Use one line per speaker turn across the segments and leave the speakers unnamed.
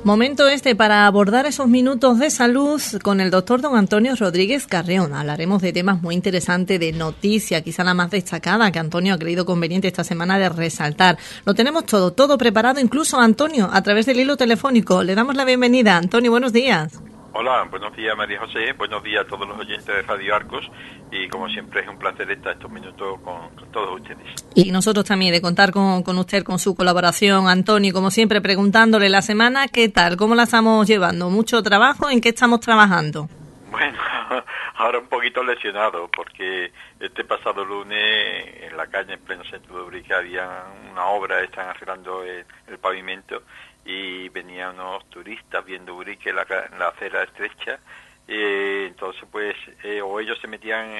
Momento para abordar esos minutos de salud con el doctor don Antonio Rodríguez Carreón. Hablaremos de temas muy interesantes, de noticia, quizá la más destacada que Antonio ha creído conveniente esta semana de resaltar. Lo tenemos todo preparado, incluso Antonio, a través del hilo telefónico. Le damos la bienvenida. Antonio, buenos días.
Hola, buenos días María José, buenos días a todos los oyentes de Radio Arcos y como siempre es un placer estar estos minutos con todos ustedes.
Y nosotros también de contar con usted, con su colaboración, Antonio, como siempre preguntándole la semana, ¿qué tal? ¿Cómo la estamos llevando? ¿Mucho trabajo? ¿En qué estamos trabajando?
Bueno, ahora un poquito lesionado porque este pasado lunes en la calle, en pleno centro de Ubrique, había una obra, están arreglando el pavimento y venían unos turistas viendo Ubrique, la acera estrecha, entonces pues o ellos se metían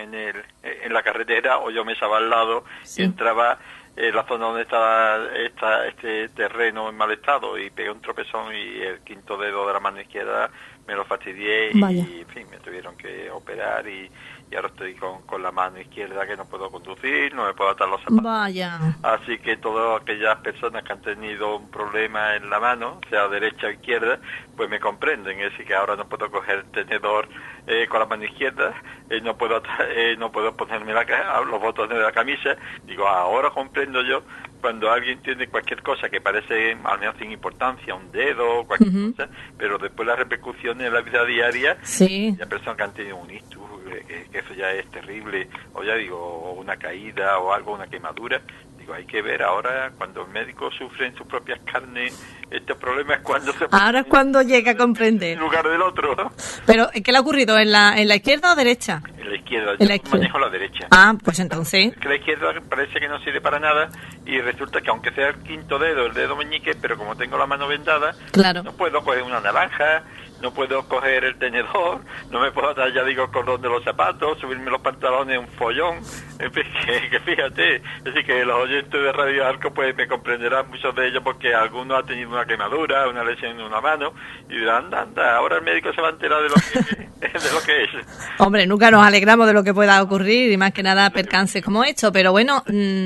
en la carretera o yo me estaba al lado y entraba en la zona donde estaba este terreno en mal estado y pegué un tropezón y el quinto dedo de la mano izquierda me lo fastidié y en fin, me tuvieron que operar y ahora estoy con la mano izquierda que no puedo conducir, no me puedo atar los zapatos.
Vaya.
Así que todas aquellas personas que han tenido un problema en la mano, sea derecha o izquierda, pues me comprenden. Es decir, que ahora no puedo coger el tenedor con la mano izquierda, no puedo ponerme los botones de la camisa. Digo, ahora comprendo yo cuando alguien tiene cualquier cosa que parece al menos sin importancia, un dedo, cualquier cosa, pero después las repercusiones en la vida diaria, la persona que han tenido un ictus, que eso ya es terrible, o ya digo, o una caída o algo, una quemadura, digo, hay que ver ahora cuando el médico sufre en sus propias carnes este problema es cuando se
ahora es cuando llega a comprender
en lugar del otro, ¿no?
Pero ¿qué le ha ocurrido? ¿En la izquierda o derecha?
En la izquierda, yo manejo la derecha.
Ah, pues entonces
es que la izquierda parece que no sirve para nada y resulta que aunque sea el quinto dedo, el dedo meñique, pero como tengo la mano vendada, no puedo coger una naranja, no puedo coger el tenedor, no me puedo atar, ya digo, el cordón de los zapatos, subirme los pantalones, un follón, en fin, que fíjate, es decir, que los oyentes de Radio Arco pues me comprenderán muchos de ellos porque alguno ha tenido una quemadura, una lesión en una mano, y dirán, anda, ahora el médico se va a enterar de lo que es.
Hombre, nunca nos alegramos de lo que pueda ocurrir, y más que nada percances como esto, pero bueno,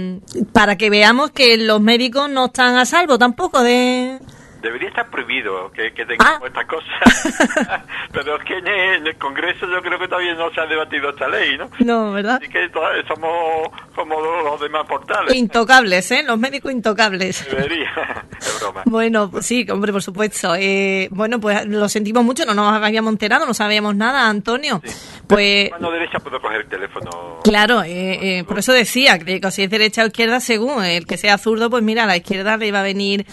para que veamos que los médicos no están a salvo tampoco de...
Debería estar prohibido que tengamos estas cosas, pero es que en el Congreso yo creo que todavía no se ha debatido esta ley, ¿no?
No, ¿verdad?
Así que somos como los demás portales.
Intocables, ¿eh? Los médicos intocables.
Debería, es broma.
Bueno, pues sí, hombre, por supuesto. Bueno, pues lo sentimos mucho, no nos habíamos enterado, no sabíamos nada, Antonio.
Sí.
Pues...
Con la mano derecha puedo coger el teléfono.
Claro, por eso decía que si es derecha o izquierda, según el que sea zurdo, pues mira, a la izquierda le va a venir...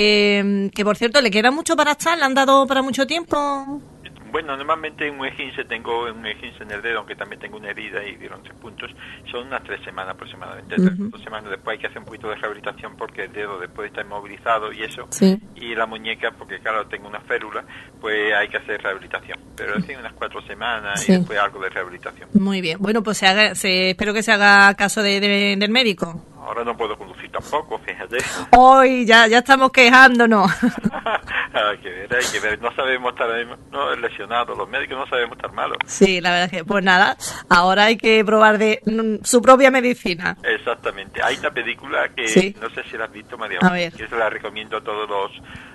que por cierto, ¿le queda mucho para estar? ¿Le han dado para mucho tiempo?
Bueno, normalmente tengo un esguince en el dedo, aunque también tengo una herida y dieron 3 puntos. Son unas 3 semanas aproximadamente. 3 semanas después hay que hacer un poquito de rehabilitación porque el dedo después está inmovilizado y eso. Sí. Y la muñeca, porque claro, tengo una férula, pues hay que hacer rehabilitación. Pero es unas 4 semanas y después algo de rehabilitación.
Muy bien. Bueno, pues espero que se haga caso del médico.
Ahora no puedo conducir tampoco, fíjate.
Hoy ya estamos quejándonos.
Hay que ver, no sabemos estar lesionados, los médicos no sabemos estar malos.
Sí, la verdad es que, pues nada, ahora hay que probar de su propia medicina.
Exactamente, hay una película que no sé si la has visto, María, que se la recomiendo a todos los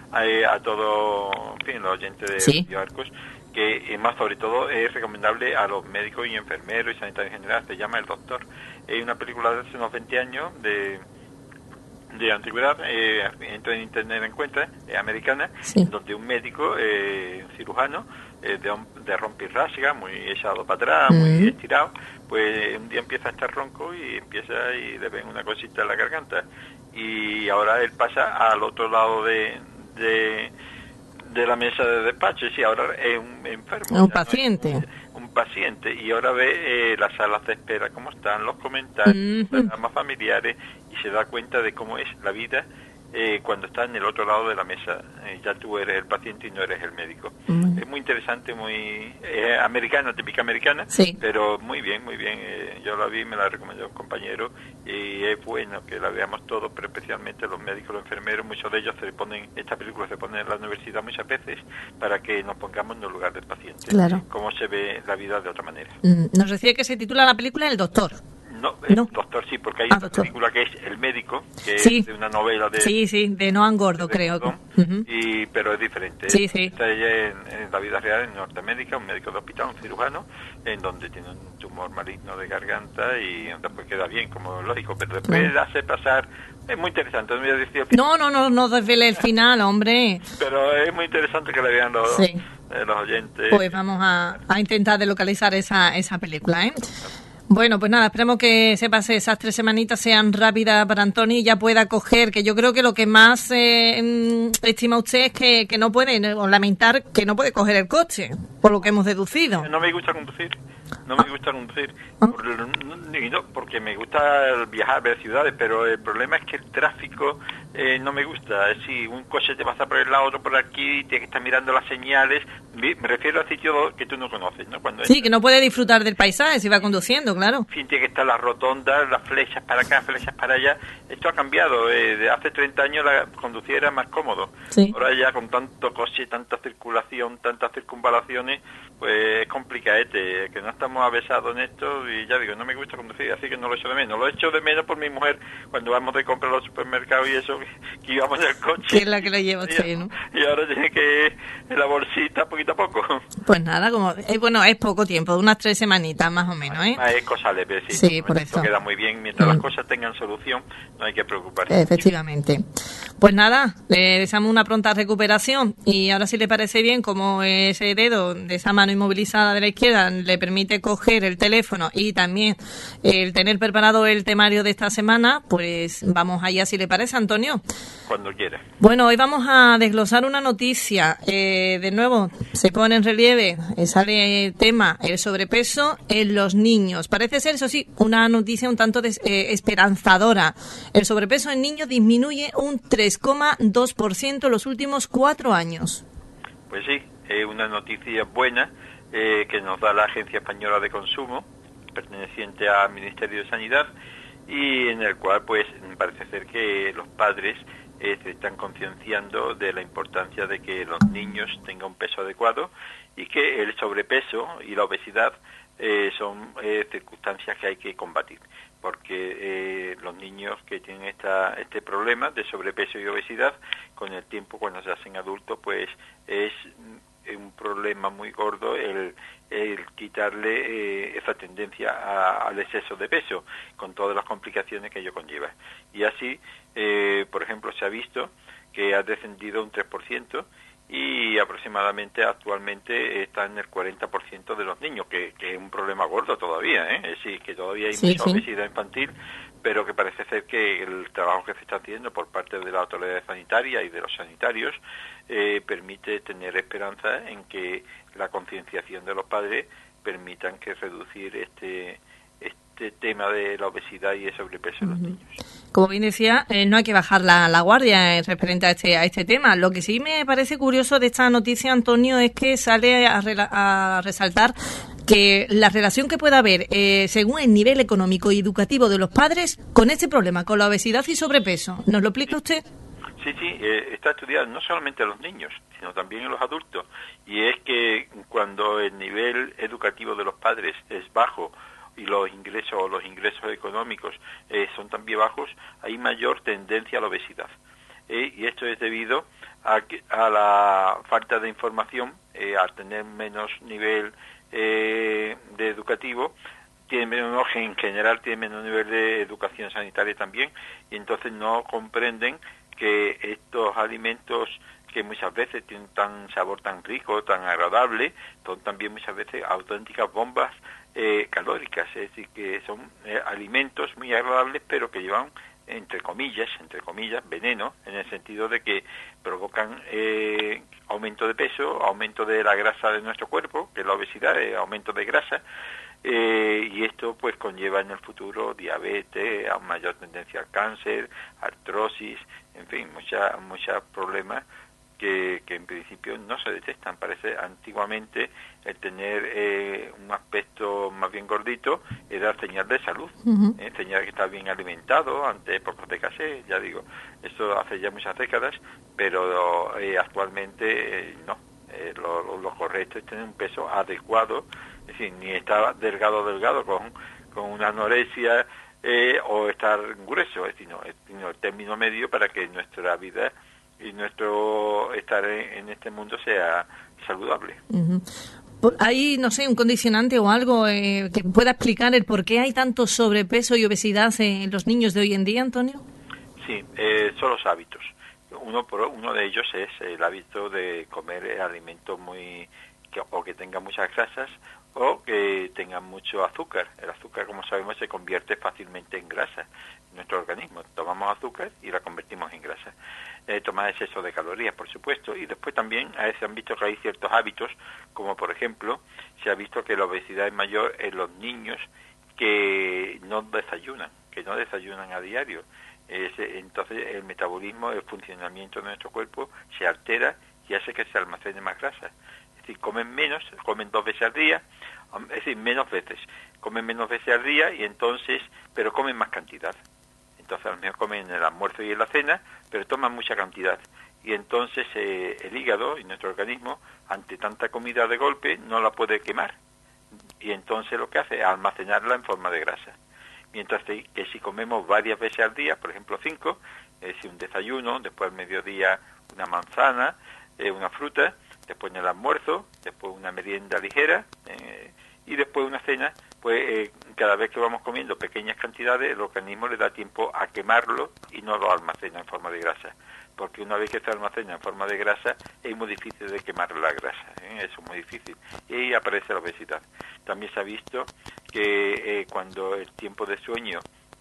oyentes de Radio Arcos, que más sobre todo es recomendable a los médicos y enfermeros y sanitarios en general, se llama El Doctor. Es una película de hace unos 20 años de antigüedad, entra en internet la encuentra, americana, donde un médico, cirujano, de rompirrasca, muy echado para atrás, muy estirado, pues un día empieza a estar ronco y le ven una cosita en la garganta. Y ahora él pasa al otro lado de la mesa de despacho, y ahora es un enfermo.
Un paciente.
Un paciente, y ahora ve las salas de espera, cómo están, los comentarios, los dramas familiares, y se da cuenta de cómo es la vida cuando está en el otro lado de la mesa. Ya tú eres el paciente y no eres el médico. Es muy interesante, muy americana, típica americana, pero muy bien. Yo la vi, me la recomendó un compañero, y es bueno que la veamos todos, pero especialmente los médicos, los enfermeros. Muchos de ellos esta película se pone en la universidad muchas veces para que nos pongamos en el lugar del paciente, cómo se ve la vida de otra manera.
Nos decía que se titula la película El Doctor.
No,
No.
doctor sí, porque hay una
Doctor.
película que es El médico, que
Sí.
es de una novela de...
Sí, de Noam Gordo,
de
creo.
Gordon,
Ujú.
pero es diferente.
Sí, sí.
Está ella en la vida real en Norteamérica, un médico de hospital, un cirujano, en donde tiene un tumor maligno de garganta y después queda bien, como lógico, pero después
Claro.
hace pasar... Es muy interesante, no voy a decir el
No desvele el final, hombre.
pero es muy interesante que la vean los
Sí.
los oyentes.
Pues vamos a intentar de localizar esa película, ¿eh? Bueno, pues nada, esperemos que se pase esas 3 semanitas, sean rápidas para Antonio y ya pueda coger, que yo creo que lo que más estima usted es que no puede, o lamentar que no puede coger el coche, por lo que hemos deducido.
No me gusta conducir, porque me gusta viajar, ver ciudades, pero el problema es que el tráfico no me gusta. Si un coche te pasa por el lado, otro por aquí, tienes que estar mirando las señales. Me refiero a sitios que tú no conoces, ¿no? Cuando
Sí, que no puede disfrutar del paisaje si va conduciendo, claro.
tiene que estar las rotondas, las flechas para acá, flechas para allá. Esto ha cambiado. De hace 30 años conducir era más cómodo.
Sí.
Ahora ya con tanto coche, tanta circulación, tantas circunvalaciones, pues es complicadete, que no estamos avesados en esto y ya digo, no me gusta conducir, así que no lo echo de menos. Lo echo de menos por mi mujer cuando vamos de comprar a los supermercados y eso, que íbamos en el coche.
Que es la que lo lleva usted, ¿no?
Y ahora tiene que en la bolsita poquito a poco.
Pues nada, como bueno, es poco tiempo, unas 3 semanitas más o menos, ¿eh?
Es cosa leve, sí.
Sí, por
Esto
eso.
queda muy bien. Mientras las cosas tengan solución, no hay que preocuparse.
Efectivamente. Pues nada, le deseamos una pronta recuperación y ahora si le parece bien, como ese dedo de esa mano inmovilizada de la izquierda le permite coger el teléfono y también el tener preparado el temario de esta semana, pues vamos allá si le parece, Antonio.
Cuando quiera.
Bueno, hoy vamos a desglosar una noticia. De nuevo, se pone en relieve, sale el tema, el sobrepeso en los niños. Parece ser, eso sí, una noticia un tanto esperanzadora. El sobrepeso en niños disminuye un 3,2% en los últimos 4 años.
Pues sí, es una noticia buena que nos da la Agencia Española de Consumo, perteneciente al Ministerio de Sanidad, y en el cual pues parece ser que los padres se están concienciando de la importancia de que los niños tengan un peso adecuado y que el sobrepeso y la obesidad son circunstancias que hay que combatir, porque los niños que tienen este problema de sobrepeso y obesidad, con el tiempo cuando se hacen adultos, pues es un problema muy gordo el quitarle esa tendencia al exceso de peso, con todas las complicaciones que ello conlleva. Y así, por ejemplo, se ha visto que ha descendido un 3% y aproximadamente actualmente está en el 40% de los niños, que es un problema gordo todavía, ¿eh? Es decir, que todavía hay mucha obesidad infantil, pero que parece ser que el trabajo que se está haciendo por parte de la autoridad sanitaria y de los sanitarios permite tener esperanza en que la concienciación de los padres permitan que reducir este tema de la obesidad y el sobrepeso de los niños.
Como bien decía, no hay que bajar la guardia referente a este tema. Lo que sí me parece curioso de esta noticia, Antonio, es que sale a resaltar que la relación que pueda haber según el nivel económico y educativo de los padres con este problema, con la obesidad y sobrepeso. ¿Nos lo explica usted?
Sí, está estudiado no solamente a los niños, sino también a los adultos. Y es que cuando el nivel educativo de los padres es bajo y los ingresos económicos son también bajos, hay mayor tendencia a la obesidad. Y esto es debido a la falta de información, al tener menos nivel de educativo, en general tienen menos nivel de educación sanitaria también, y entonces no comprenden que estos alimentos que muchas veces tienen tan sabor tan rico, tan agradable, son también muchas veces auténticas bombas calóricas, es decir, que son alimentos muy agradables, pero que llevan, entre comillas, veneno, en el sentido de que provocan aumento de peso, aumento de la grasa de nuestro cuerpo, que es la obesidad, aumento de grasa, y esto pues conlleva en el futuro diabetes, a mayor tendencia al cáncer, artrosis, en fin, muchos problemas que en principio no se detectan. Parece antiguamente el tener un aspecto más bien gordito era señal de salud, señal de que está bien alimentado ante épocas de escasez, ya digo, esto hace ya muchas décadas, pero actualmente no. Lo correcto es tener un peso adecuado, es decir, ni estar delgado con una anorexia o estar grueso, sino el término medio para que nuestra vida y nuestro estar en este mundo sea saludable.
Uh-huh. ¿Hay, no sé, un condicionante o algo que pueda explicar el por qué hay tanto sobrepeso y obesidad en los niños de hoy en día, Antonio?
Sí, son los hábitos. Uno de ellos es el hábito de comer alimentos que tengan muchas grasas o que tengan mucho azúcar. El azúcar, como sabemos, se convierte fácilmente en grasa en nuestro organismo. Tomamos azúcar y la convertimos en grasa. Tomar exceso de calorías, por supuesto, y después también se han visto que hay ciertos hábitos, como por ejemplo, se ha visto que la obesidad es mayor en los niños que no desayunan a diario. Entonces el metabolismo, el funcionamiento de nuestro cuerpo se altera y hace que se almacene más grasa. Es decir, comen 2 veces al día, es decir, comen menos veces al día pero comen más cantidad. Entonces a lo mejor comen en el almuerzo y en la cena, pero toman mucha cantidad. Y entonces el hígado y nuestro organismo, ante tanta comida de golpe, no la puede quemar. Y entonces lo que hace es almacenarla en forma de grasa. Mientras que si comemos varias veces al día, por ejemplo 5, es decir, un desayuno, después al mediodía una manzana, una fruta, después en el almuerzo, después una merienda ligera y después una cena, pues cada vez que vamos comiendo pequeñas cantidades, el organismo le da tiempo a quemarlo y no lo almacena en forma de grasa. Porque una vez que se almacena en forma de grasa, es muy difícil de quemar la grasa, eso es muy difícil. Y ahí aparece la obesidad. También se ha visto que cuando el tiempo de sueño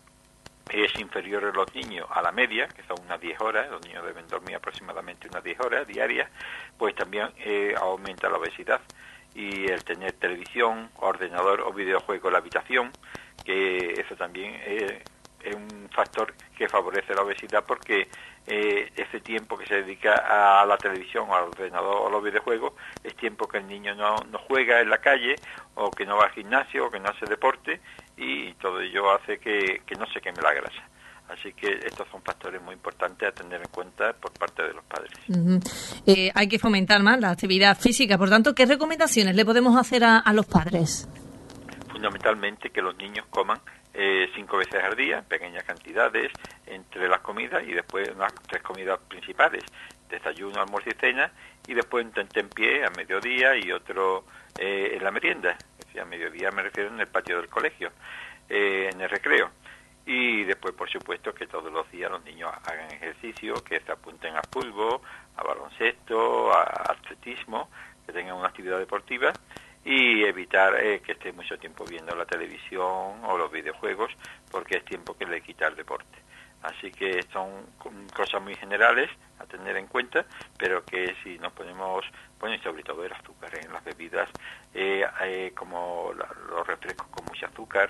es inferior en los niños a la media, que son unas 10 horas, los niños deben dormir aproximadamente unas 10 horas diarias, pues también aumenta la obesidad. Y el tener televisión, ordenador o videojuego en la habitación, que eso también es un factor que favorece la obesidad, porque ese tiempo que se dedica a la televisión, al ordenador o a los videojuegos, es tiempo que el niño no juega en la calle, o que no va al gimnasio, o que no hace deporte, y todo ello hace que no se queme la grasa. Así que estos son factores muy importantes a tener en cuenta por parte de los padres.
Uh-huh. Hay que fomentar más la actividad física. Por tanto, ¿qué recomendaciones le podemos hacer a los padres?
Fundamentalmente que los niños coman 5 veces al día, en pequeñas cantidades, entre las comidas, y después unas 3 comidas principales: desayuno, almuerzo y cena, y después un tentempié a mediodía y otro en la merienda. Es decir, a mediodía me refiero en el patio del colegio, en el recreo. Y después, por supuesto, que todos los días los niños hagan ejercicio, que se apunten a fútbol, a baloncesto, a atletismo, que tengan una actividad deportiva, y evitar que esté mucho tiempo viendo la televisión o los videojuegos, porque es tiempo que le quita el deporte. Así que son cosas muy generales a tener en cuenta, pero que si nos ponemos, bueno, y sobre todo el azúcar en las bebidas, como los refrescos con mucho azúcar,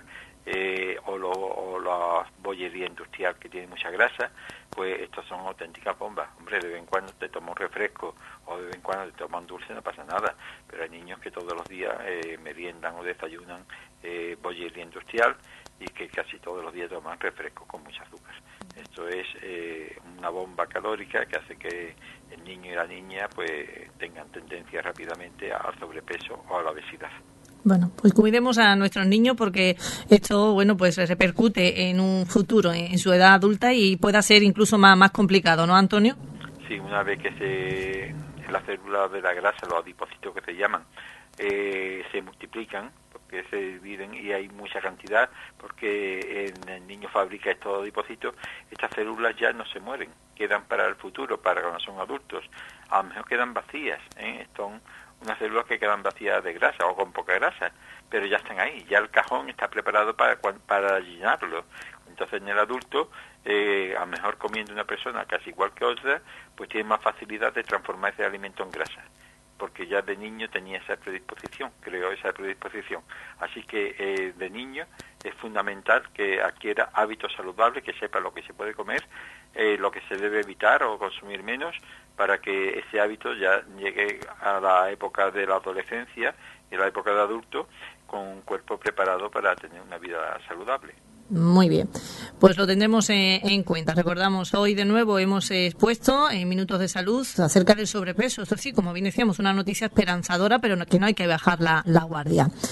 o la bollería industrial que tiene mucha grasa, pues estos son auténticas bombas. Hombre, de vez en cuando te tomas un refresco o de vez en cuando te tomas un dulce, no pasa nada, pero hay niños que todos los días meriendan o desayunan bollería industrial, y que casi todos los días toman refresco con mucho azúcar. Esto es una bomba calórica que hace que el niño y la niña pues tengan tendencia rápidamente al sobrepeso o a la obesidad.
Bueno, pues cuidemos a nuestros niños, porque esto, bueno, pues repercute en un futuro, en su edad adulta, y pueda ser incluso más complicado, ¿no, Antonio?
Sí, una vez que las células de la grasa, los adipocitos que se llaman, se multiplican, porque se dividen y hay mucha cantidad, porque el niño fabrica estos adipocitos, estas células ya no se mueren, quedan para el futuro, para cuando son adultos. A lo mejor quedan vacías, son unas células que quedan vacías de grasa o con poca grasa, pero ya están ahí, ya el cajón está preparado para llenarlo. Entonces en el adulto, a lo mejor comiendo una persona casi igual que otra, pues tiene más facilidad de transformar ese alimento en grasa, porque ya de niño tenía esa predisposición, creó esa predisposición. Así que de niño es fundamental que adquiera hábitos saludables, que sepa lo que se puede comer, lo que se debe evitar o consumir menos, para que ese hábito ya llegue a la época de la adolescencia y a la época de adulto con un cuerpo preparado para tener una vida saludable.
Muy bien, pues lo tendremos en cuenta. Recordamos, hoy de nuevo hemos expuesto en Minutos de Salud acerca del sobrepeso. Esto sí, como bien decíamos, una noticia esperanzadora, pero que no hay que bajar la guardia.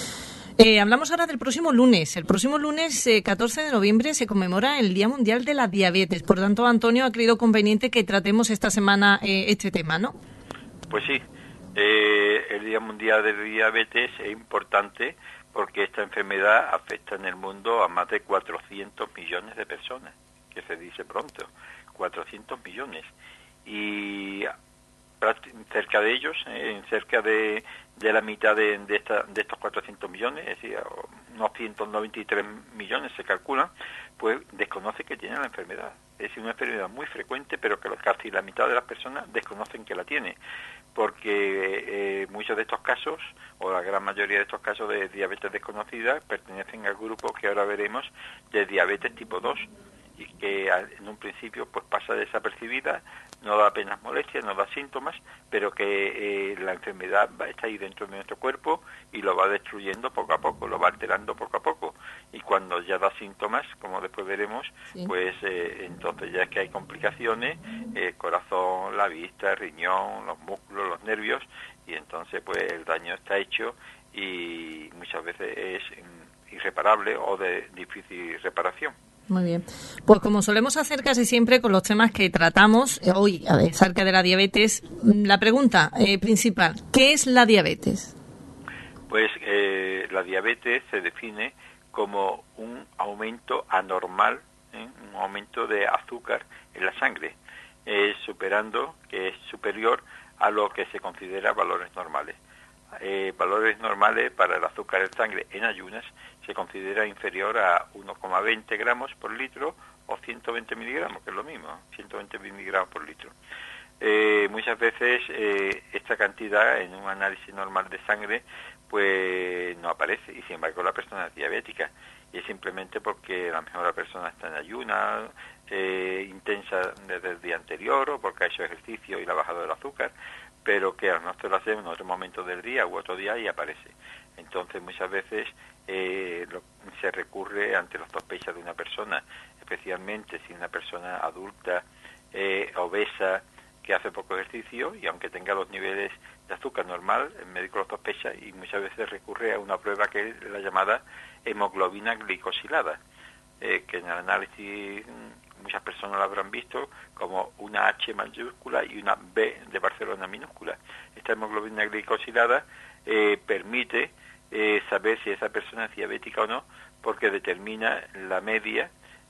Hablamos ahora del próximo lunes. El próximo lunes, 14 de noviembre, se conmemora el Día Mundial de la Diabetes. Por tanto, Antonio ha creído conveniente que tratemos esta semana este tema, ¿no?
Pues sí, el Día Mundial de la Diabetes es importante porque esta enfermedad afecta en el mundo a más de 400 millones de personas, que se dice pronto, 400 millones. Y cerca de ellos, cerca de la mitad de estos 400 millones, es decir, unos 193 millones se calculan, pues desconoce que tienen la enfermedad. Es decir, una enfermedad muy frecuente, pero que casi la mitad de las personas desconocen que la tiene, porque muchos de estos casos, o la gran mayoría de estos casos de diabetes desconocida, pertenecen al grupo que ahora veremos de diabetes tipo 2, y que en un principio pues pasa desapercibida, no da apenas molestias, no da síntomas, pero que la enfermedad está ahí dentro de nuestro cuerpo y lo va destruyendo poco a poco, lo va alterando poco a poco, y cuando ya da síntomas, como después veremos, sí, pues entonces ya es que hay complicaciones, el corazón, la vista, el riñón, los músculos, los nervios, y entonces pues el daño está hecho y muchas veces es irreparable o de difícil reparación.
Muy bien. Pues como solemos hacer casi siempre con los temas que tratamos hoy acerca de la diabetes, la pregunta principal, ¿qué es la diabetes?
Pues la diabetes se define como un aumento anormal, un aumento de azúcar en la sangre, superando, que es superior a lo que se considera valores normales. Valores normales para el azúcar en sangre en ayunas se considera inferior a 1,20 gramos por litro o 120 miligramos, que es lo mismo, 120 miligramos por litro. Muchas veces esta cantidad en un análisis normal de sangre pues no aparece, y sin embargo la persona es diabética, y es simplemente porque a lo mejor la persona está en ayunas intensa desde el día anterior, o porque ha hecho ejercicio y le ha bajado el azúcar, pero que a nosotros lo hacemos en otro momento del día u otro día y aparece. Entonces muchas veces se recurre ante las sospechas de una persona, especialmente si una persona adulta, obesa, que hace poco ejercicio, y aunque tenga los niveles de azúcar normal, el médico lo sospecha y muchas veces recurre a una prueba que es la llamada hemoglobina glicosilada, que en el análisis muchas personas la habrán visto como una H mayúscula y una B de Barcelona minúscula. Esta hemoglobina glicosilada permite saber si esa persona es diabética o no, porque determina la media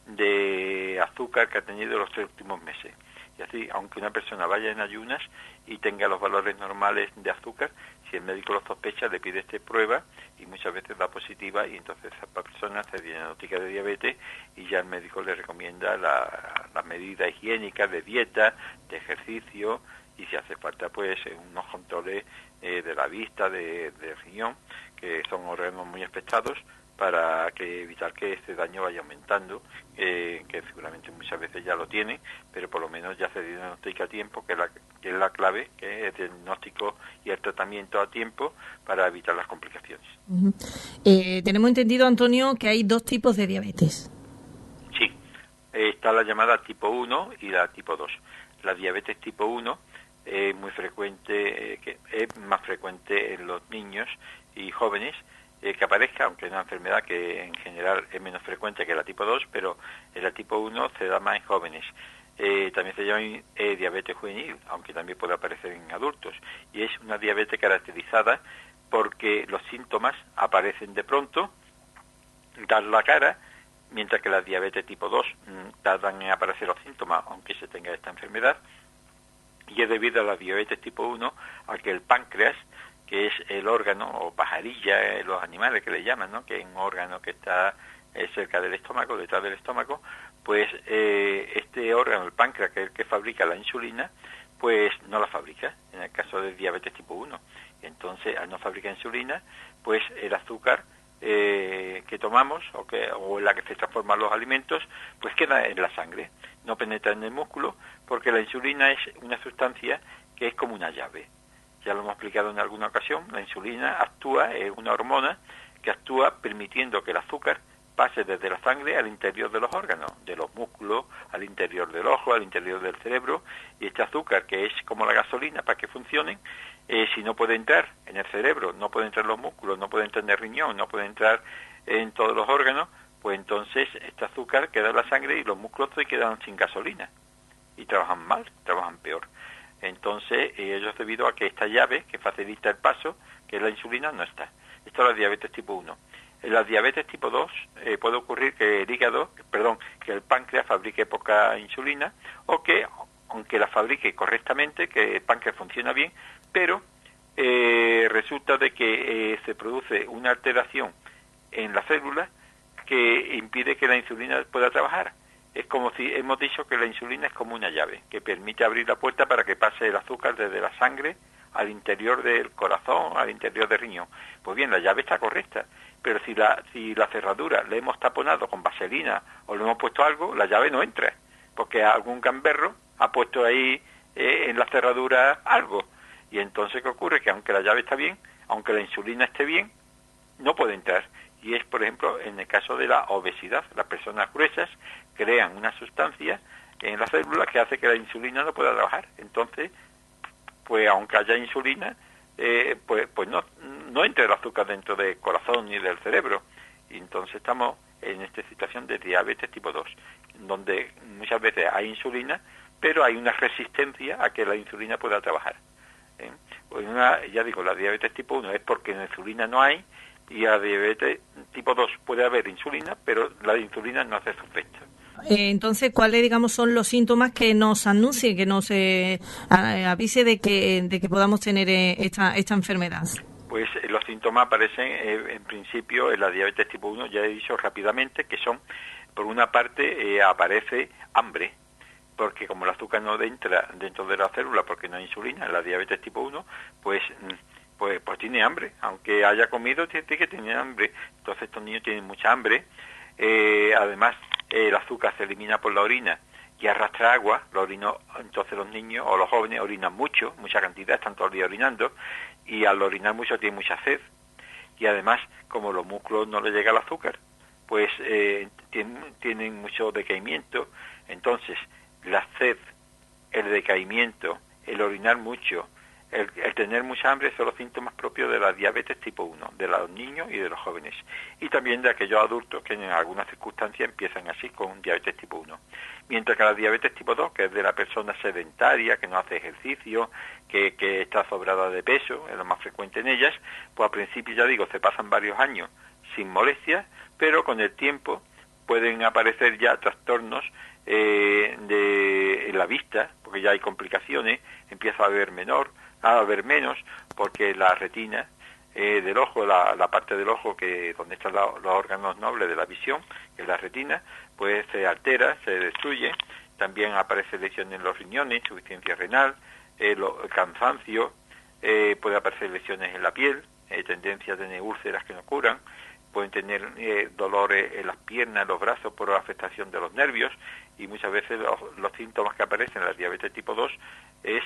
de azúcar que ha tenido los 3 últimos meses. Y así, aunque una persona vaya en ayunas y tenga los valores normales de azúcar, si el médico lo sospecha, le pide esta prueba y muchas veces da positiva, y entonces esa persona se diagnostica de diabetes y ya el médico le recomienda las medidas higiénicas de dieta, de ejercicio, y si hace falta pues unos controles de la vista, de riñón, que son órganos muy afectados, para evitar que este daño vaya aumentando, que seguramente muchas veces ya lo tiene, pero por lo menos ya se diagnostica a tiempo, que es la clave, que es el diagnóstico y el tratamiento a tiempo para evitar las complicaciones.
Uh-huh. Tenemos entendido, Antonio, que hay 2 tipos de diabetes.
Sí, está la llamada tipo 1 y la tipo 2. La diabetes tipo 1 es muy frecuente, que es más frecuente en los niños y jóvenes, que aparezca, aunque es una enfermedad que en general es menos frecuente que la tipo 2, pero en la tipo 1 se da más en jóvenes. También se llama diabetes juvenil, aunque también puede aparecer en adultos, y es una diabetes caracterizada porque los síntomas aparecen de pronto, dan la cara, mientras que la diabetes tipo 2 tardan en aparecer los síntomas, aunque se tenga esta enfermedad, y es debido a la diabetes tipo 1 a que el páncreas, que es el órgano, o pajarilla, los animales que le llaman, ¿no?, que es un órgano que está cerca del estómago, detrás del estómago, pues este órgano, el páncreas, que es el que fabrica la insulina, pues no la fabrica, en el caso de diabetes tipo 1. Entonces, al no fabricar insulina, pues el azúcar que tomamos, o en la que se transforman los alimentos, pues queda en la sangre, no penetra en el músculo, porque la insulina es una sustancia que es como una llave. Ya lo hemos explicado en alguna ocasión, la insulina actúa, es una hormona que actúa permitiendo que el azúcar pase desde la sangre al interior de los órganos, de los músculos, al interior del ojo, al interior del cerebro, y este azúcar, que es como la gasolina para que funcionen, si no puede entrar en el cerebro, no puede entrar en los músculos, no puede entrar en el riñón, no puede entrar en todos los órganos, pues entonces este azúcar queda en la sangre y los músculos se quedan sin gasolina y trabajan mal, trabajan peor. Entonces, ello es debido a que esta llave que facilita el paso, que es la insulina, no está. Esto es la diabetes tipo 1. En la diabetes tipo 2 puede ocurrir que que el páncreas fabrique poca insulina, o que, aunque la fabrique correctamente, que el páncreas funciona bien, pero resulta de que se produce una alteración en la célula que impide que la insulina pueda trabajar. Es como si hemos dicho que la insulina es como una llave que permite abrir la puerta para que pase el azúcar desde la sangre al interior del corazón, al interior del riñón. Pues bien, la llave está correcta, pero si la cerradura le hemos taponado con vaselina o le hemos puesto algo, la llave no entra, porque algún gamberro ha puesto ahí en la cerradura algo. Y entonces, ¿qué ocurre? Que aunque la llave está bien, aunque la insulina esté bien, no puede entrar. Y es, por ejemplo, en el caso de la obesidad. Las personas gruesas crean una sustancia en la célula que hace que la insulina no pueda trabajar. Entonces, pues aunque haya insulina, pues no entra el azúcar dentro del corazón ni del cerebro. Y entonces estamos en esta situación de diabetes tipo 2, donde muchas veces hay insulina, pero hay una resistencia a que la insulina pueda trabajar. Pues ya digo, la diabetes tipo 1 es porque la insulina no hay, y la diabetes tipo 2 puede haber insulina, pero la insulina no hace su efecto.
Entonces, ¿cuáles, digamos, son los síntomas que nos anuncien, que nos avise de que podamos tener esta enfermedad?
Pues los síntomas aparecen, en principio, en la diabetes tipo 1, ya he dicho rápidamente, que son, por una parte, aparece hambre, porque como el azúcar no entra dentro de la célula porque no hay insulina, en la diabetes tipo 1, pues tiene hambre, aunque haya comido, tiene que tener hambre. Entonces estos niños tienen mucha hambre. Además, el azúcar se elimina por la orina y arrastra agua, entonces los niños o los jóvenes orinan mucho, mucha cantidad, están todo el día orinando, y al orinar mucho tienen mucha sed. Y además, como los músculos no les llega el azúcar, pues tienen mucho decaimiento. Entonces, la sed, el decaimiento, el orinar mucho, el tener mucha hambre son los síntomas propios de la diabetes tipo 1, de los niños y de los jóvenes, y también de aquellos adultos que en algunas circunstancias empiezan así con diabetes tipo 1. Mientras que la diabetes tipo 2, que es de la persona sedentaria, que no hace ejercicio, que está sobrada de peso, es lo más frecuente en ellas, pues al principio, ya digo, se pasan varios años sin molestias, pero con el tiempo pueden aparecer ya trastornos en la vista, porque ya hay complicaciones, empieza a ver menos, porque la retina del ojo, la parte del ojo donde están los órganos nobles de la visión, que es la retina, pues se altera, se destruye. También aparece lesiones en los riñones, insuficiencia renal, el cansancio, puede aparecer lesiones en la piel, tendencia a tener úlceras que no curan, pueden tener dolores en las piernas, en los brazos por la afectación de los nervios, y muchas veces los síntomas que aparecen en la diabetes tipo 2 es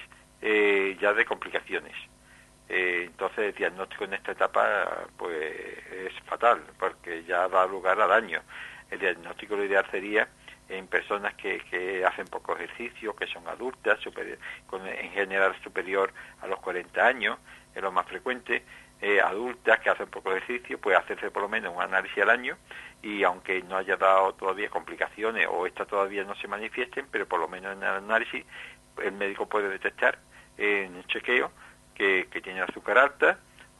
ya de complicaciones. Entonces el diagnóstico en esta etapa pues es fatal, porque ya da lugar a daño. El diagnóstico, lo ideal sería en personas que hacen poco ejercicio, que son adultas, en general superior a los 40 años, es lo más frecuente. Adultas que hacen poco ejercicio, puede hacerse por lo menos un análisis al año, y aunque no haya dado todavía complicaciones o estas todavía no se manifiesten, pero por lo menos en el análisis el médico puede detectar en el chequeo que tiene azúcar alta,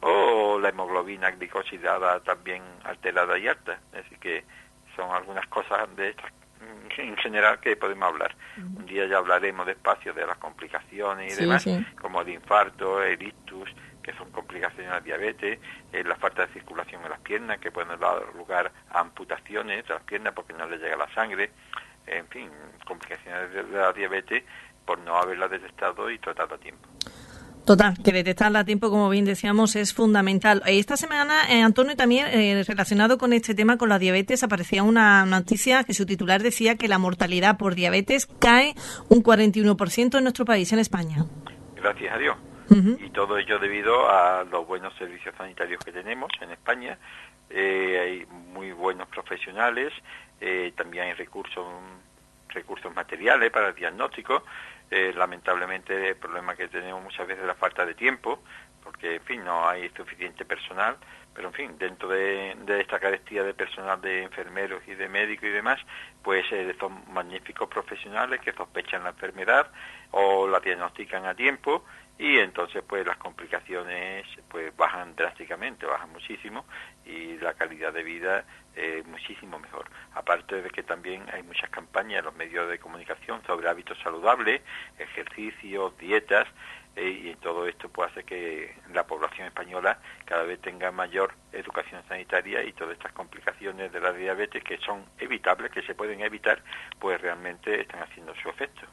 o la hemoglobina glicosilada también alterada y alta. Así que son algunas cosas de estas en general que podemos hablar. Un día ya hablaremos despacio de las complicaciones y demás, como el infarto, el ictus, que son complicaciones de la diabetes, la falta de circulación en las piernas, que pueden dar lugar a amputaciones de las piernas porque no les llega la sangre, en fin, complicaciones de la diabetes por no haberla detectado y tratado a tiempo.
Total, que detectarla a tiempo, como bien decíamos, es fundamental. Esta semana, Antonio, también relacionado con este tema, con la diabetes, aparecía una noticia que su titular decía que la mortalidad por diabetes cae un 41% en nuestro país, en España.
Gracias a Dios. Uh-huh. Y todo ello debido a los buenos servicios sanitarios que tenemos en España. Hay muy buenos profesionales, también hay recursos recursos materiales para el diagnóstico. Lamentablemente el problema que tenemos muchas veces es la falta de tiempo, porque en fin no hay suficiente personal, pero en fin dentro de esta carestía de personal, de enfermeros y de médicos y demás, pues son magníficos profesionales que sospechan la enfermedad o la diagnostican a tiempo, y entonces pues las complicaciones pues bajan drásticamente, bajan muchísimo, y la calidad de vida muchísimo mejor. Aparte de que también hay muchas campañas en los medios de comunicación sobre hábitos saludables, ejercicios, dietas, y todo esto pues hace que la población española cada vez tenga mayor educación sanitaria, y todas estas complicaciones de la diabetes, que son evitables, que se pueden evitar, pues realmente están haciendo su efecto.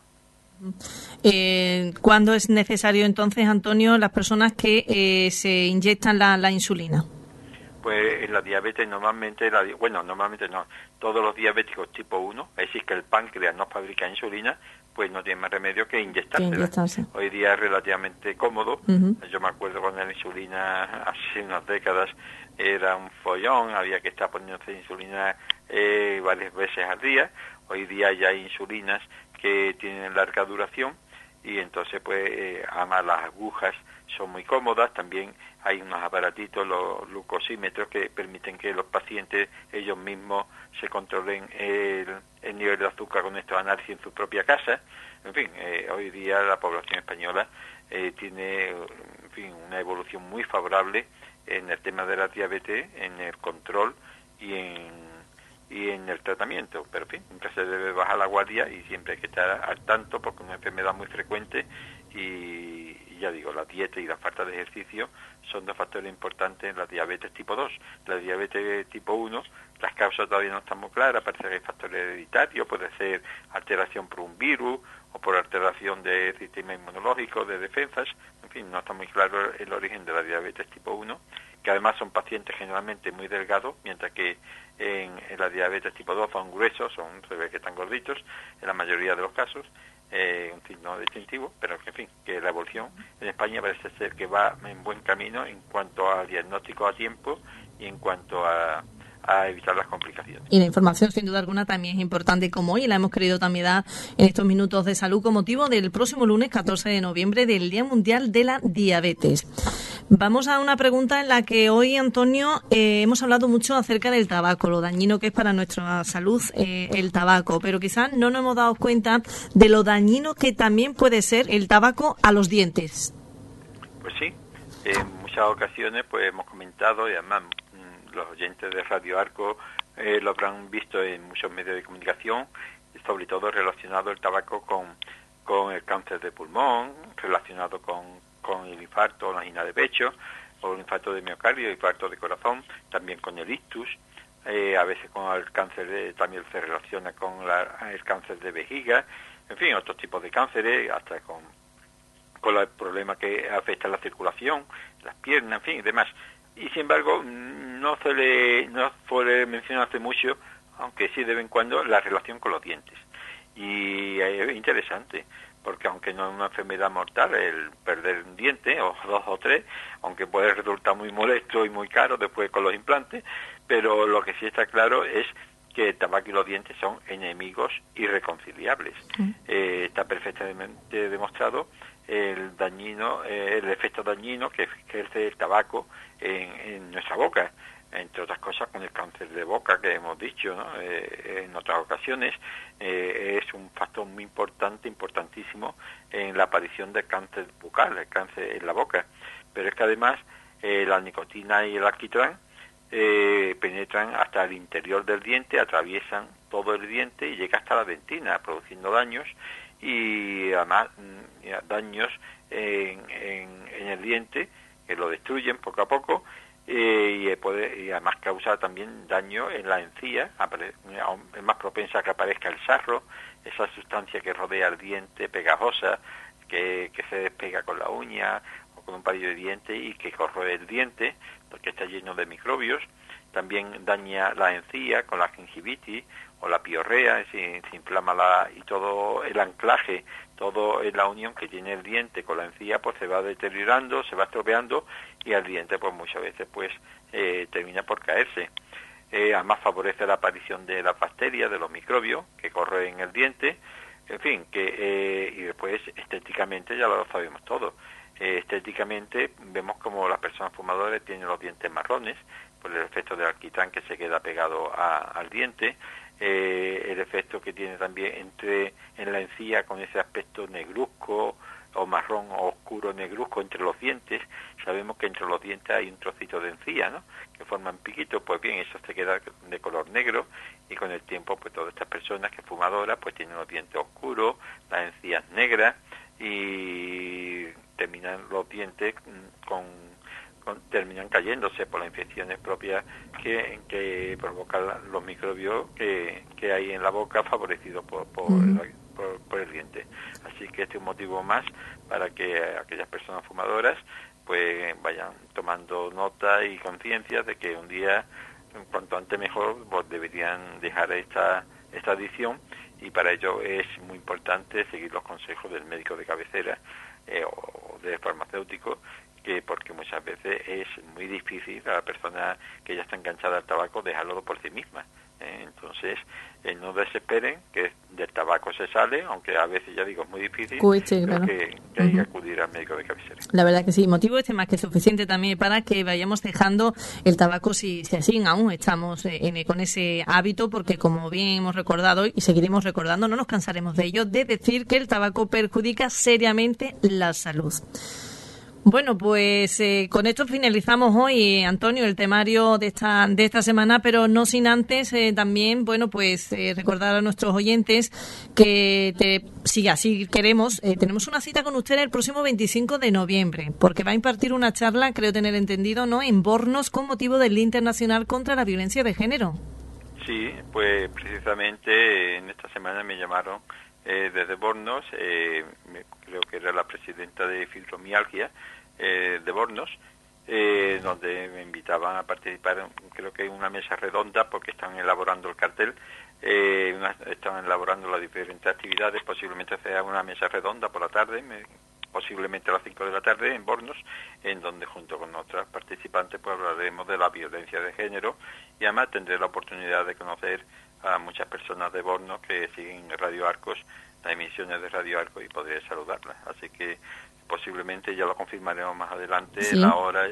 ¿Cuándo es necesario entonces, Antonio, las personas que se inyectan la insulina?
Pues en la diabetes normalmente no, todos los diabéticos tipo 1, es decir, que el páncreas no fabrica insulina, pues no tiene más remedio que inyectarse. Hoy día es relativamente cómodo. Uh-huh. Yo me acuerdo cuando la insulina hace unas décadas era un follón, había que estar poniéndose insulina varias veces al día. Hoy día ya hay insulinas que tienen larga duración, y entonces pues además las agujas son muy cómodas. También hay unos aparatitos, los glucosímetros, que permiten que los pacientes ellos mismos se controlen el nivel de azúcar con estos análisis en su propia casa. En fin, hoy día la población española tiene, en fin, una evolución muy favorable en el tema de la diabetes, en el control y en el tratamiento, pero en fin, nunca se debe bajar la guardia y siempre hay que estar al tanto, porque es una enfermedad muy frecuente, y ya digo, la dieta y la falta de ejercicio son dos factores importantes en la diabetes tipo 2. La diabetes tipo 1, las causas todavía no están muy claras, parece que hay factores hereditarios, puede ser alteración por un virus o por alteración del sistema inmunológico, de defensas, en fin, no está muy claro el origen de la diabetes tipo 1, que además son pacientes generalmente muy delgados, mientras que en la diabetes tipo 2 son gruesos, se ve que están gorditos en la mayoría de los casos, un signo distintivo, pero en fin, que la evolución en España parece ser que va en buen camino en cuanto a diagnóstico a tiempo y en cuanto a evitar las complicaciones.
Y la información, sin duda alguna, también es importante, como hoy la hemos querido también dar en estos minutos de salud con motivo del próximo lunes 14 de noviembre, del Día Mundial de la Diabetes. Vamos a una pregunta en la que hoy, Antonio, hemos hablado mucho acerca del tabaco, lo dañino que es para nuestra salud el tabaco, pero quizás no nos hemos dado cuenta de lo dañino que también puede ser el tabaco a los dientes.
Pues sí, en muchas ocasiones pues hemos comentado, y además los oyentes de Radio Arco lo habrán visto en muchos medios de comunicación, sobre todo relacionado el tabaco con el cáncer de pulmón, relacionado con el infarto o la angina de pecho, o el infarto de miocardio, el infarto de corazón, también con el ictus, a veces con el cáncer también se relaciona con el cáncer de vejiga, en fin, otros tipos de cánceres, hasta con el problema que afecta la circulación, las piernas, en fin, y demás. Y sin embargo, no suele mencionarse mucho, aunque sí de vez en cuando, la relación con los dientes. Y es interesante, porque aunque no es una enfermedad mortal el perder un diente, o 2 o 3, aunque puede resultar muy molesto y muy caro después con los implantes, pero lo que sí está claro es que el tabaco y los dientes son enemigos irreconciliables. Está perfectamente demostrado el efecto dañino que ejerce el tabaco en nuestra boca, entre otras cosas con el cáncer de boca que hemos dicho, ¿no? En otras ocasiones es un factor muy importantísimo en la aparición del cáncer bucal, el cáncer en la boca, pero es que además la nicotina y el alquitrán penetran hasta el interior del diente, atraviesan todo el diente y llega hasta la dentina, produciendo daños, y además daños en el diente que lo destruyen poco a poco, y además causa también daño en la encía, es más propensa a que aparezca el sarro, esa sustancia que rodea el diente, pegajosa, que se despega con la uña o con un palillo de diente y que corroe el diente porque está lleno de microbios. También daña la encía con la gingivitis o la piorrea, se inflama y todo el anclaje, todo en la unión que tiene el diente con la encía, pues se va deteriorando, se va estropeando, y el diente pues muchas veces pues termina por caerse. además favorece la aparición de las bacterias, de los microbios que corroen el diente, en fin, y después estéticamente ya lo sabemos todo. Estéticamente vemos como las personas fumadoras tienen los dientes marrones por el efecto del alquitrán que se queda pegado al diente, el efecto que tiene también en la encía con ese aspecto negruzco o marrón o oscuro negruzco entre los dientes. Sabemos que entre los dientes hay un trocito de encía, ¿no?, que forman piquitos. Pues bien, eso se queda de color negro, y con el tiempo pues todas estas personas que fumadoras pues tienen los dientes oscuros, las encías negras, y terminan los dientes terminan cayéndose por las infecciones propias que provocan los microbios que hay en la boca, favorecidos por el diente. Así que este es un motivo más para que aquellas personas fumadoras pues vayan tomando nota y conciencia de que un día, cuanto antes mejor, pues deberían dejar esta adicción, y para ello es muy importante seguir los consejos del médico de cabecera o del farmacéutico, porque muchas veces es muy difícil a la persona que ya está enganchada al tabaco dejarlo por sí misma. Entonces, no desesperen, que del tabaco se sale, aunque a veces, ya digo, es muy difícil,
claro,
que hay que acudir al médico de cabecera.
La verdad que sí, motivo este más que suficiente también para que vayamos dejando el tabaco si así aún estamos con ese hábito, porque como bien hemos recordado y seguiremos recordando, no nos cansaremos de ello, de decir que el tabaco perjudica seriamente la salud. Bueno, pues con esto finalizamos hoy, Antonio, el temario de esta semana, pero no sin antes también, bueno, pues recordar a nuestros oyentes que si así queremos, tenemos una cita con usted el próximo 25 de noviembre, porque va a impartir una charla, creo tener entendido, ¿no?, en Bornos, con motivo del Día Internacional contra la Violencia de Género.
Sí, pues precisamente en esta semana me llamaron desde Bornos, creo que era la presidenta de Fibromialgia de Bornos, donde me invitaban a participar, creo que en una mesa redonda, porque están elaborando el cartel, están elaborando las diferentes actividades. Posiblemente sea una mesa redonda por la tarde, posiblemente a las 5 de la tarde en Bornos, en donde junto con otras participantes pues hablaremos de la violencia de género, y además tendré la oportunidad de conocer a muchas personas de Bornos que siguen Radio Arcos, las emisiones de Radio Arcos, y podré saludarlas. Así que posiblemente ya lo confirmaremos más adelante, sí, la hora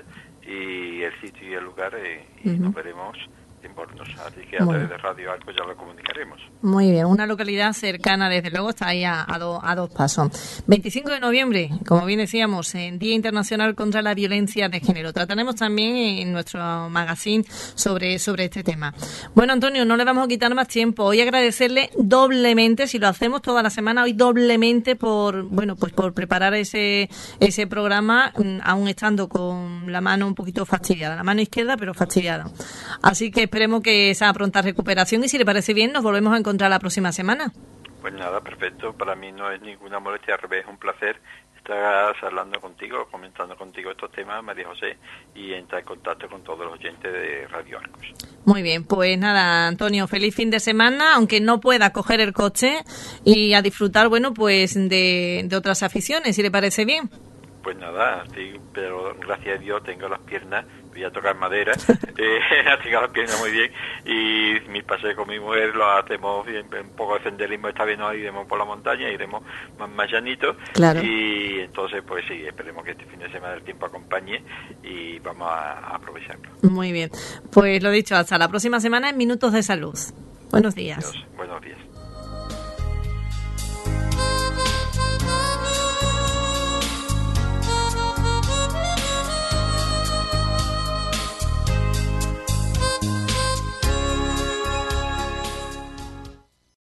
y el sitio y el lugar, y nos veremos en Bornos. Así que a través de Radio Arcos ya lo comunicaremos.
Muy bien, una localidad cercana, desde luego, está ahí a dos pasos. 25 de noviembre, como bien decíamos, en Día Internacional contra la Violencia de Género. Trataremos también en nuestro magazine sobre este tema. Bueno, Antonio, no le vamos a quitar más tiempo. Hoy agradecerle doblemente, si lo hacemos toda la semana, hoy doblemente por preparar ese programa, aún estando con la mano un poquito fastidiada, la mano izquierda, pero fastidiada. Así que esperemos que esa pronta recuperación, y si le parece bien, nos volvemos a encontrar la próxima semana.
Pues nada, perfecto. Para mí no es ninguna molestia, al revés, es un placer estar hablando contigo, comentando contigo estos temas, María José, y entrar en contacto con todos los oyentes de Radio Arcos.
Muy bien, pues nada, Antonio, feliz fin de semana, aunque no pueda coger el coche, y a disfrutar, bueno, pues de otras aficiones, si le parece bien.
Pues nada, sí, pero gracias a Dios tengo las piernas, voy a tocar madera, tengo las piernas muy bien, y mi paseo con mi mujer lo hacemos bien, un poco de senderismo. Esta vez no iremos por la montaña, iremos más llanito,
claro.
Y entonces pues sí, esperemos que este fin de semana el tiempo acompañe y vamos a aprovecharlo.
Muy bien, pues lo dicho, hasta la próxima semana en Minutos de Salud. Buenos días.
Adiós.